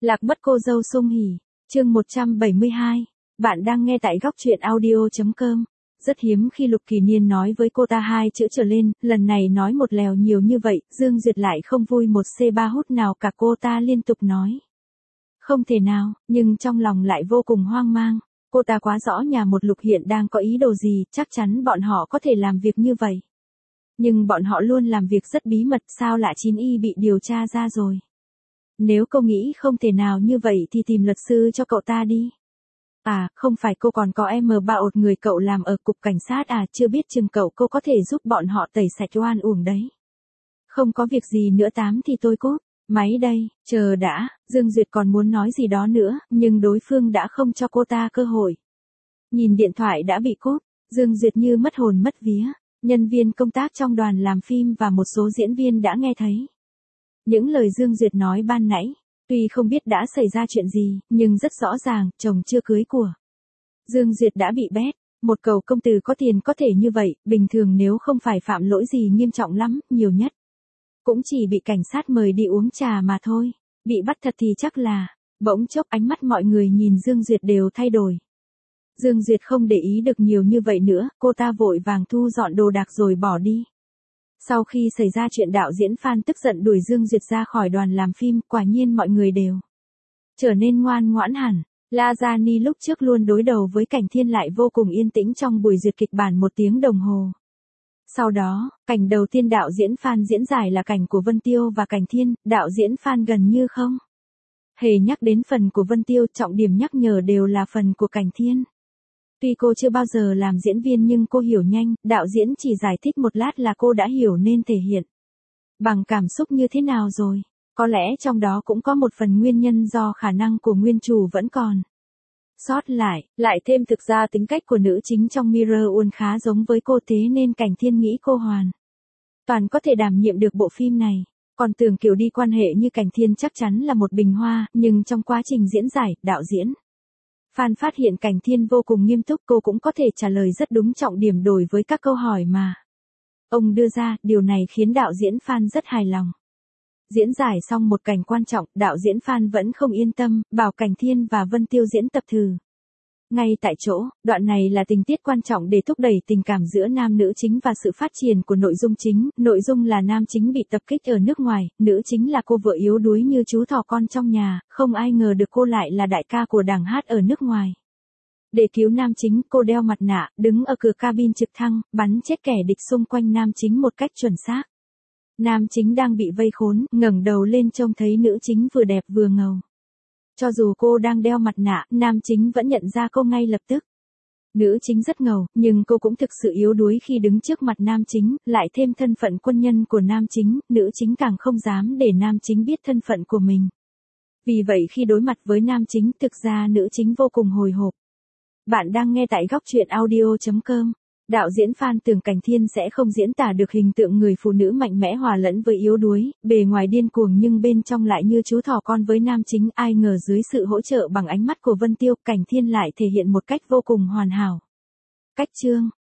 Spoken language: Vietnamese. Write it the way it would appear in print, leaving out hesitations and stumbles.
Lạc mất cô dâu Sung Hỉ, chương 172. Bạn đang nghe tại góc truyện audio.com. Rất hiếm khi Lục Kỳ Niên nói với cô ta 2 chữ trở lên, lần này nói một lèo nhiều như vậy, Dương Duyệt lại không vui một C3 hút nào cả, cô ta liên tục nói. Không thể nào, nhưng trong lòng lại vô cùng hoang mang. Cô ta quá rõ nhà một Lục hiện đang có ý đồ gì, chắc chắn bọn họ có thể làm việc như vậy. Nhưng bọn họ luôn làm việc rất bí mật, sao lạ 9Y bị điều tra ra rồi. Nếu cô nghĩ không thể nào như vậy thì tìm luật sư cho cậu ta đi. À, không phải cô còn có M3 người cậu làm ở cục cảnh sát à, chưa biết chừng cô có thể giúp bọn họ tẩy sạch oan uổng đấy. Không có việc gì nữa tám thì tôi cút. Máy đây, chờ đã, Dương Duyệt còn muốn nói gì đó nữa, nhưng đối phương đã không cho cô ta cơ hội. Nhìn điện thoại đã bị cút, Dương Duyệt như mất hồn mất vía. Nhân viên công tác trong đoàn làm phim và một số diễn viên đã nghe thấy những lời Dương Duyệt nói ban nãy. Tuy không biết đã xảy ra chuyện gì, nhưng rất rõ ràng, chồng chưa cưới của Dương Duyệt đã bị bét. Một cậu công tử có tiền có thể như vậy, bình thường nếu không phải phạm lỗi gì nghiêm trọng lắm, nhiều nhất cũng chỉ bị cảnh sát mời đi uống trà mà thôi. Bị bắt thật thì chắc là, bỗng chốc ánh mắt mọi người nhìn Dương Duyệt đều thay đổi. Dương Duyệt không để ý được nhiều như vậy nữa, cô ta vội vàng thu dọn đồ đạc rồi bỏ đi. Sau khi xảy ra chuyện, đạo diễn Phan tức giận đuổi Dương Duyệt ra khỏi đoàn làm phim, quả nhiên mọi người đều trở nên ngoan ngoãn hẳn. La Gia Ni lúc trước luôn đối đầu với Cảnh Thiên lại vô cùng yên tĩnh trong buổi duyệt kịch bản 1 tiếng đồng hồ. Sau đó, cảnh đầu tiên đạo diễn Phan diễn giải là cảnh của Vân Tiêu và Cảnh Thiên, đạo diễn Phan gần như không hề nhắc đến phần của Vân Tiêu, trọng điểm nhắc nhở đều là phần của Cảnh Thiên. Tuy cô chưa bao giờ làm diễn viên nhưng cô hiểu nhanh, đạo diễn chỉ giải thích một lát là cô đã hiểu nên thể hiện bằng cảm xúc như thế nào rồi. Có lẽ trong đó cũng có một phần nguyên nhân do khả năng của nguyên chủ vẫn còn sót lại thêm thực ra tính cách của nữ chính trong Mirror World khá giống với cô, thế nên Cảnh Thiên nghĩ cô hoàn toàn có thể đảm nhiệm được bộ phim này. Còn tưởng kiểu đi quan hệ như Cảnh Thiên chắc chắn là một bình hoa, nhưng trong quá trình diễn giải, đạo diễn Phan phát hiện Cảnh Thiên vô cùng nghiêm túc, cô cũng có thể trả lời rất đúng trọng điểm đối với các câu hỏi mà ông đưa ra, điều này khiến đạo diễn Phan rất hài lòng. Diễn giải xong một cảnh quan trọng, đạo diễn Phan vẫn không yên tâm, bảo Cảnh Thiên và Vân Tiêu diễn tập thử ngay tại chỗ. Đoạn này là tình tiết quan trọng để thúc đẩy tình cảm giữa nam nữ chính và sự phát triển của nội dung chính. Nội dung là nam chính bị tập kích ở nước ngoài, nữ chính là cô vợ yếu đuối như chú thỏ con trong nhà, không ai ngờ được cô lại là đại ca của đảng hát ở nước ngoài. Để cứu nam chính, cô đeo mặt nạ, đứng ở cửa cabin trực thăng, bắn chết kẻ địch xung quanh nam chính một cách chuẩn xác. Nam chính đang bị vây khốn, ngẩng đầu lên trông thấy nữ chính vừa đẹp vừa ngầu. Cho dù cô đang đeo mặt nạ, nam chính vẫn nhận ra cô ngay lập tức. Nữ chính rất ngầu, nhưng cô cũng thực sự yếu đuối khi đứng trước mặt nam chính, lại thêm thân phận quân nhân của nam chính, nữ chính càng không dám để nam chính biết thân phận của mình. Vì vậy khi đối mặt với nam chính, thực ra nữ chính vô cùng hồi hộp. Bạn đang nghe tại góc truyện audio.com. Đạo diễn Phan tưởng Cảnh Thiên sẽ không diễn tả được hình tượng người phụ nữ mạnh mẽ hòa lẫn với yếu đuối, bề ngoài điên cuồng nhưng bên trong lại như chú thỏ con với nam chính. Ai ngờ dưới sự hỗ trợ bằng ánh mắt của Vân Tiêu, Cảnh Thiên lại thể hiện một cách vô cùng hoàn hảo. Cách chương,